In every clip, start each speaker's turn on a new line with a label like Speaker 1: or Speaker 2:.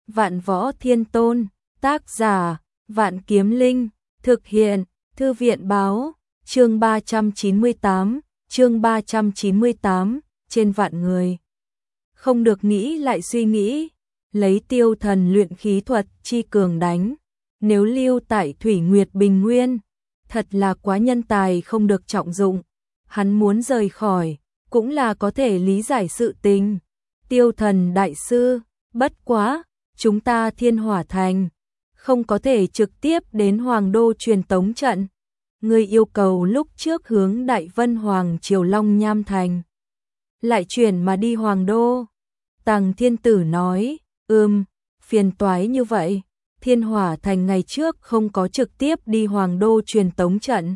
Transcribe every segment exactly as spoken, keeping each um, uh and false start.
Speaker 1: Vạn Võ Thiên Tôn, tác giả, Vạn Kiếm Linh, thực hiện, Thư viện báo, chương ba trăm chín mươi tám, chương ba trăm chín mươi tám, trên vạn người. Không được nghĩ lại suy nghĩ, lấy Tiêu Thần luyện khí thuật chi cường đánh, nếu lưu tại Thủy Nguyệt Bình Nguyên, thật là quá nhân tài không được trọng dụng, hắn muốn rời khỏi, cũng là có thể lý giải sự tình. Tiêu Thần đại sư, bất quá, chúng ta Thiên Hỏa Thành, không có thể trực tiếp đến Hoàng Đô truyền tống trận. Người yêu cầu lúc trước hướng Đại Vân Hoàng Triều Long Nham Thành, lại chuyển mà đi Hoàng Đô. Tằng Thiên Tử nói, ừm, phiền toái như vậy, Thiên Hỏa Thành ngày trước không có trực tiếp đi Hoàng Đô truyền tống trận.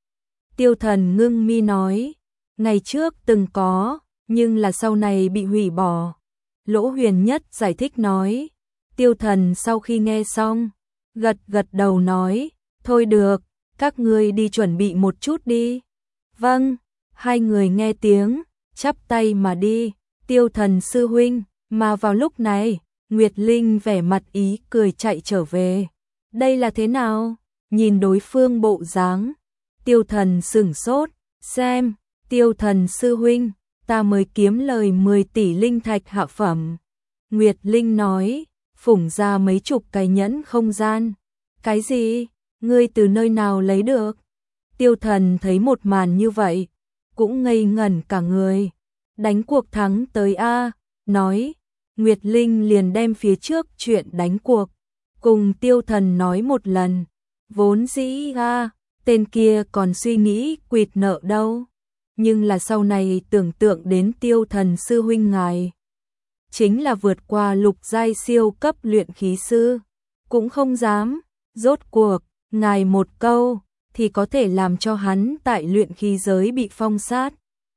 Speaker 1: Tiêu Thần ngưng mi nói, ngày trước từng có, nhưng là sau này bị hủy bỏ. Lỗ Huyền Nhất giải thích nói. Tiêu Thần sau khi nghe xong, gật gật đầu nói, thôi được, các ngươi đi chuẩn bị một chút đi. Vâng, hai người nghe tiếng, chắp tay mà đi. Tiêu Thần sư huynh, mà vào lúc này, Nguyệt Linh vẻ mặt ý cười chạy trở về. Đây là thế nào? Nhìn đối phương bộ dáng, Tiêu Thần sửng sốt, xem, Tiêu Thần sư huynh, ta mới kiếm lời mười tỷ linh thạch hạ phẩm. Nguyệt Linh nói, phủng ra mấy chục cái nhẫn không gian. Cái gì? Ngươi từ nơi nào lấy được? Tiêu Thần thấy một màn như vậy, cũng ngây ngẩn cả người. Đánh cuộc thắng tới A, nói. Nguyệt Linh liền đem phía trước chuyện đánh cuộc, cùng Tiêu Thần nói một lần. Vốn dĩ A, tên kia còn suy nghĩ quỵt nợ đâu. Nhưng là sau này tưởng tượng đến Tiêu Thần sư huynh ngài, chính là vượt qua lục giai siêu cấp luyện khí sư, cũng không dám, rốt cuộc, ngài một câu, thì có thể làm cho hắn tại luyện khí giới bị phong sát.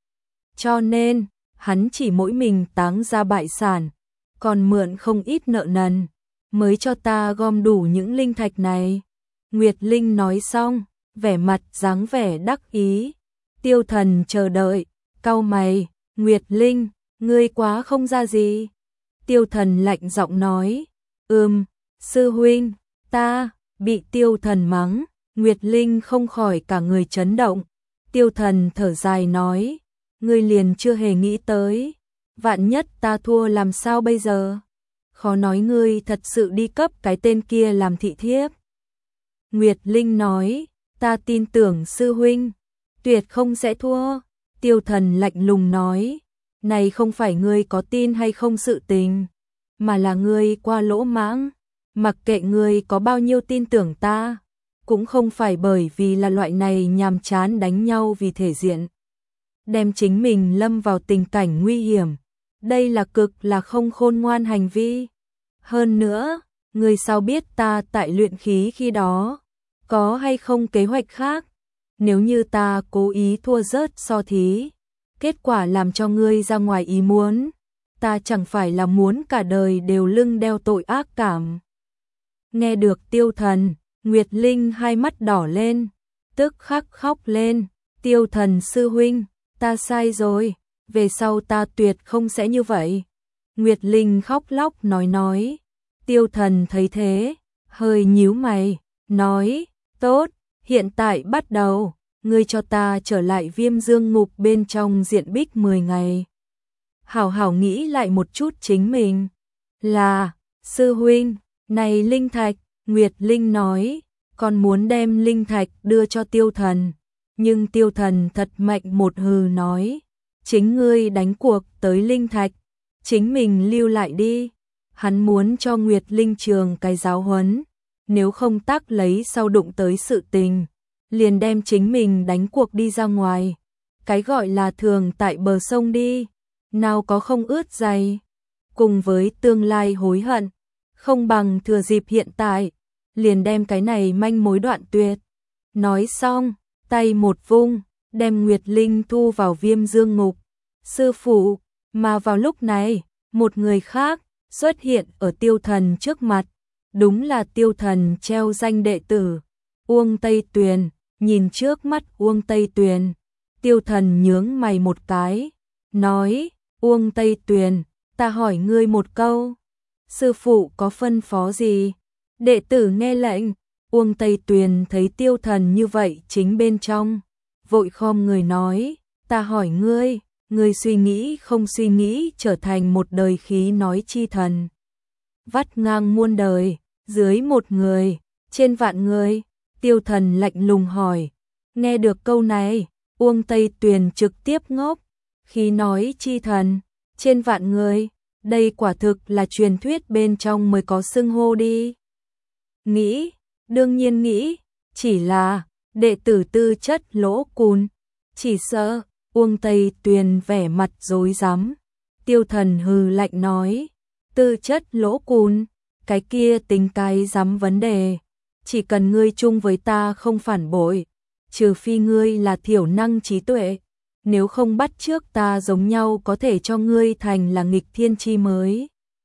Speaker 1: Cho nên, hắn chỉ mỗi mình táng ra bại sản, còn mượn không ít nợ nần, mới cho ta gom đủ những linh thạch này. Nguyệt Linh nói xong, vẻ mặt dáng vẻ đắc ý. Tiêu Thần chờ đợi, cau mày, Nguyệt Linh, ngươi quá không ra gì. Tiêu Thần lạnh giọng nói, ừm, sư huynh, ta, bị Tiêu Thần mắng, Nguyệt Linh không khỏi cả người chấn động. Tiêu Thần thở dài nói, ngươi liền chưa hề nghĩ tới, vạn nhất ta thua làm sao bây giờ? Khó nói ngươi thật sự đi cấp cái tên kia làm thị thiếp. Nguyệt Linh nói, ta tin tưởng sư huynh, tuyệt không sẽ thua. Tiêu Thần lạnh lùng nói, này không phải ngươi có tin hay không sự tình, mà là ngươi qua lỗ mãng. Mặc kệ ngươi có bao nhiêu tin tưởng ta, cũng không phải bởi vì là loại này nhàm chán đánh nhau vì thể diện, đem chính mình lâm vào tình cảnh nguy hiểm. Đây là cực là không khôn ngoan hành vi. Hơn nữa, ngươi sao biết ta tại luyện khí khi đó, có hay không kế hoạch khác? Nếu như ta cố ý thua rớt so thí, kết quả làm cho ngươi ra ngoài ý muốn, ta chẳng phải là muốn cả đời đều lưng đeo tội ác cảm. Nghe được Tiêu Thần, Nguyệt Linh hai mắt đỏ lên, tức khắc khóc lên. Tiêu Thần sư huynh, ta sai rồi, về sau ta tuyệt không sẽ như vậy. Nguyệt Linh khóc lóc nói nói. Tiêu Thần thấy thế, hơi nhíu mày, nói, tốt, hiện tại bắt đầu, ngươi cho ta trở lại Viêm Dương Ngục bên trong diện bích mười ngày. Hảo hảo nghĩ lại một chút chính mình. Là, sư huynh, này linh thạch, Nguyệt Linh nói, con muốn đem linh thạch đưa cho Tiêu Thần. Nhưng Tiêu Thần thật mạnh một hừ nói, chính ngươi đánh cuộc tới linh thạch, chính mình lưu lại đi. Hắn muốn cho Nguyệt Linh trường cái giáo huấn, nếu không tác lấy sau đụng tới sự tình, liền đem chính mình đánh cuộc đi ra ngoài. Cái gọi là thường tại bờ sông đi, nào có không ướt giày. Cùng với tương lai hối hận, không bằng thừa dịp hiện tại, liền đem cái này manh mối đoạn tuyệt. Nói xong, tay một vung, đem Nguyệt Linh thu vào Viêm Dương Ngục. Sư phụ, mà vào lúc này, một người khác xuất hiện ở Tiêu Thần trước mặt. Đúng là Tiêu Thần treo danh đệ tử, Uông Tây Tuyền. Nhìn trước mắt Uông Tây Tuyền, Tiêu Thần nhướng mày một cái, nói, Uông Tây Tuyền, ta hỏi ngươi một câu, sư phụ có phân phó gì? Đệ tử nghe lệnh. Uông Tây Tuyền thấy Tiêu Thần như vậy chính bên trong, vội khom người nói, ta hỏi ngươi, ngươi suy nghĩ không suy nghĩ trở thành một đời khí nói chi thần. Vắt ngang muôn đời, dưới một người, trên vạn người. Tiêu Thần lạnh lùng hỏi. Nghe được câu này, Uông Tây Tuyền trực tiếp ngốc. Khí nói chi thần, trên vạn người, đây quả thực là truyền thuyết bên trong mới có xưng hô đi. Nghĩ, đương nhiên nghĩ, chỉ là đệ tử tư chất lỗ cùn, chỉ sợ. Uông Tây Tuyền vẻ mặt rối rắm. Tiêu Thần hừ lạnh nói, tư chất lỗ cùn, cái kia tính cái dám vấn đề, chỉ cần ngươi chung với ta không phản bội, trừ phi ngươi là thiểu năng trí tuệ, nếu không bắt trước ta giống nhau có thể cho ngươi thành là nghịch thiên chi mới.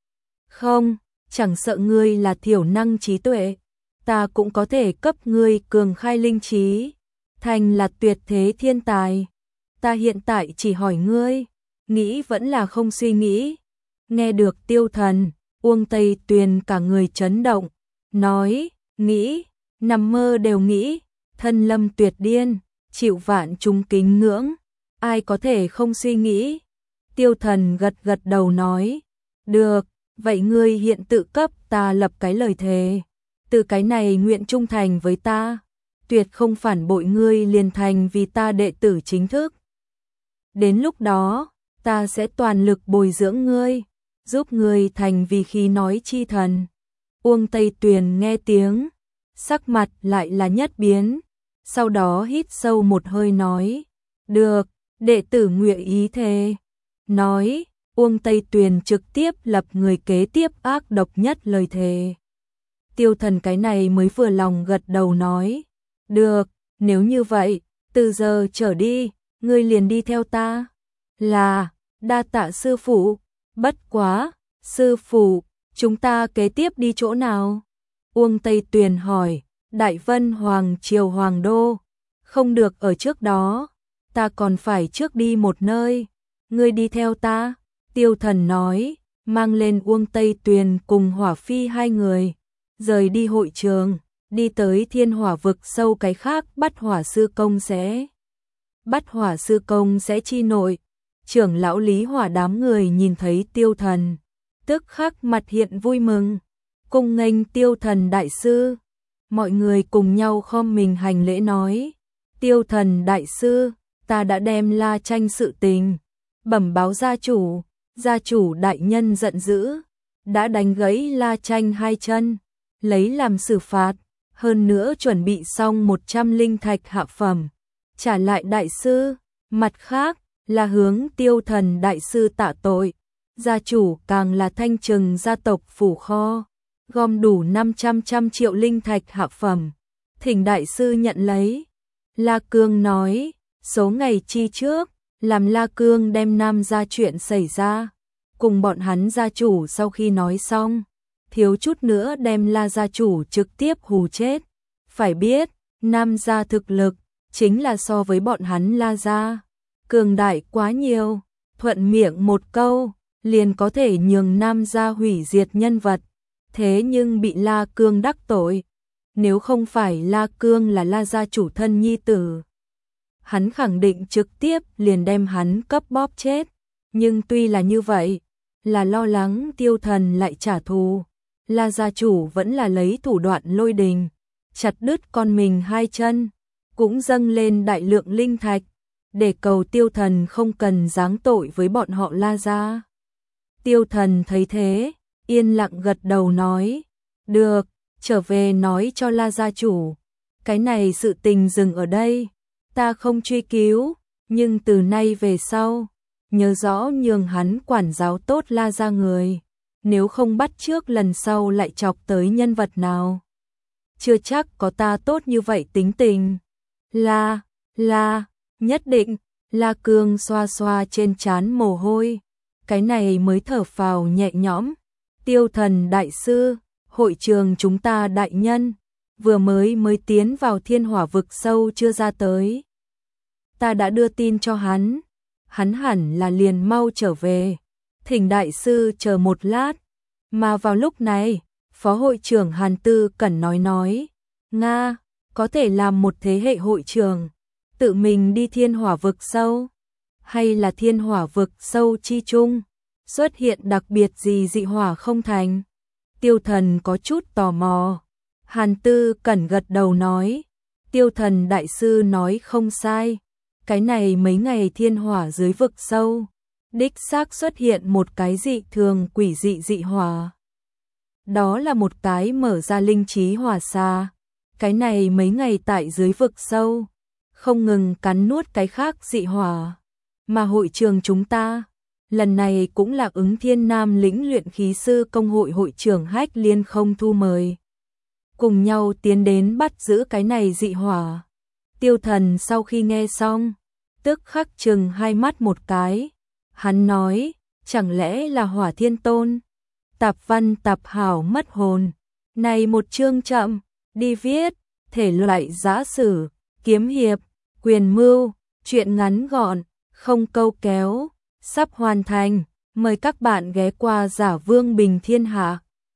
Speaker 1: Không, chẳng sợ ngươi là thiểu năng trí tuệ, ta cũng có thể cấp ngươi cường khai linh trí, thành là tuyệt thế thiên tài. Ta hiện tại chỉ hỏi ngươi, nghĩ vẫn là không suy nghĩ. Nghe được Tiêu Thần, Uông Tây Tuyền cả người chấn động, nói, nghĩ, nằm mơ đều nghĩ, thân lâm tuyệt điên, chịu vạn chúng kính ngưỡng, ai có thể không suy nghĩ. Tiêu Thần gật gật đầu nói, được, vậy ngươi hiện tự cấp ta lập cái lời thề, từ cái này nguyện trung thành với ta, tuyệt không phản bội ngươi liền thành vì ta đệ tử chính thức. Đến lúc đó, ta sẽ toàn lực bồi dưỡng ngươi, giúp ngươi thành vì khí nói chi thần. Uông Tây Tuyền nghe tiếng, sắc mặt lại là nhất biến, sau đó hít sâu một hơi nói, được, đệ tử nguyện ý thề. Nói, Uông Tây Tuyền trực tiếp lập người kế tiếp ác độc nhất lời thề. Tiêu Thần cái này mới vừa lòng gật đầu nói, được, nếu như vậy, từ giờ trở đi, ngươi liền đi theo ta. Là, đa tạ sư phụ, bất quá, sư phụ, chúng ta kế tiếp đi chỗ nào? Uông Tây Tuyền hỏi, Đại Vân Hoàng Triều Hoàng Đô, không được ở trước đó, ta còn phải trước đi một nơi, ngươi đi theo ta. Tiêu Thần nói, mang lên Uông Tây Tuyền cùng Hỏa Phi hai người, rời đi hội trường, đi tới Thiên Hỏa vực sâu cái khác bắt hỏa sư công sẽ. Bắt hỏa sư công sẽ chi nội, trưởng lão Lý Hỏa đám người nhìn thấy Tiêu Thần, tức khắc mặt hiện vui mừng, cung nghênh Tiêu Thần đại sư. Mọi người cùng nhau khom mình hành lễ nói, Tiêu Thần đại sư, ta đã đem La Tranh sự tình bẩm báo gia chủ, gia chủ đại nhân giận dữ, đã đánh gãy La Tranh hai chân, lấy làm xử phạt, hơn nữa chuẩn bị xong một trăm linh thạch hạ phẩm, trả lại đại sư. Mặt khác là hướng Tiêu Thần đại sư tạ tội, gia chủ càng là thanh trừng gia tộc phủ kho, gom đủ năm trăm trăm triệu linh thạch hạ phẩm, thỉnh đại sư nhận lấy. La Cương nói, số ngày chi trước, làm La Cương đem Nam gia chuyện xảy ra, cùng bọn hắn gia chủ sau khi nói xong, thiếu chút nữa đem La gia chủ trực tiếp hù chết. Phải biết, Nam gia thực lực chính là so với bọn hắn La gia cường đại quá nhiều, thuận miệng một câu liền có thể nhường Nam gia hủy diệt nhân vật, thế nhưng bị La Cương đắc tội. Nếu không phải La Cương là La gia chủ thân nhi tử, hắn khẳng định trực tiếp liền đem hắn cấp bóp chết. Nhưng tuy là như vậy, là lo lắng Tiêu Thần lại trả thù, La gia chủ vẫn là lấy thủ đoạn lôi đình, chặt đứt con mình hai chân, cũng dâng lên đại lượng linh thạch, để cầu Tiêu Thần không cần giáng tội với bọn họ La gia. Tiêu Thần thấy thế, yên lặng gật đầu nói, được, trở về nói cho La gia chủ, cái này sự tình dừng ở đây, ta không truy cứu, nhưng từ nay về sau, nhớ rõ nhường hắn quản giáo tốt La gia người, nếu không bắt trước lần sau lại chọc tới nhân vật nào, chưa chắc có ta tốt như vậy tính tình. La, La, nhất định. La Cương xoa xoa trên trán mồ hôi, cái này mới thở phào nhẹ nhõm. Tiêu Thần đại sư, hội trường chúng ta đại nhân, vừa mới mới tiến vào Thiên Hỏa vực sâu chưa ra tới. Ta đã đưa tin cho hắn, hắn hẳn là liền mau trở về, thỉnh đại sư chờ một lát. Mà vào lúc này, Phó hội trưởng Hàn Tư Cẩn nói nói, Nga, có thể làm một thế hệ hội trưởng, tự mình đi thiên hỏa vực sâu, hay là thiên hỏa vực sâu chi chung, xuất hiện đặc biệt gì dị hỏa không thành? Tiêu Thần có chút tò mò. Hàn Tư Cẩn gật đầu nói, Tiêu Thần đại sư nói không sai, cái này mấy ngày thiên hỏa dưới vực sâu, đích xác xuất hiện một cái dị thường quỷ dị dị hỏa. Đó là một cái mở ra linh trí hỏa xa, cái này mấy ngày tại dưới vực sâu, không ngừng cắn nuốt cái khác dị hỏa. Mà hội trường chúng ta, lần này cũng là ứng Thiên Nam lĩnh luyện khí sư công hội hội trưởng Hách Liên không thu mời. Cùng nhau tiến đến bắt giữ cái này dị hỏa. Tiêu Thần sau khi nghe xong, tức khắc chừng hai mắt một cái. Hắn nói, chẳng lẽ là Hỏa Thiên Tôn? Tạp văn tạp hảo mất hồn. Này một chương chậm, đi viết, thể loại giã sử, kiếm hiệp, quyền mưu, truyện ngắn gọn, không câu kéo, sắp hoàn thành. Mời các bạn ghé qua Giả Vương Bình Thiên Hạ.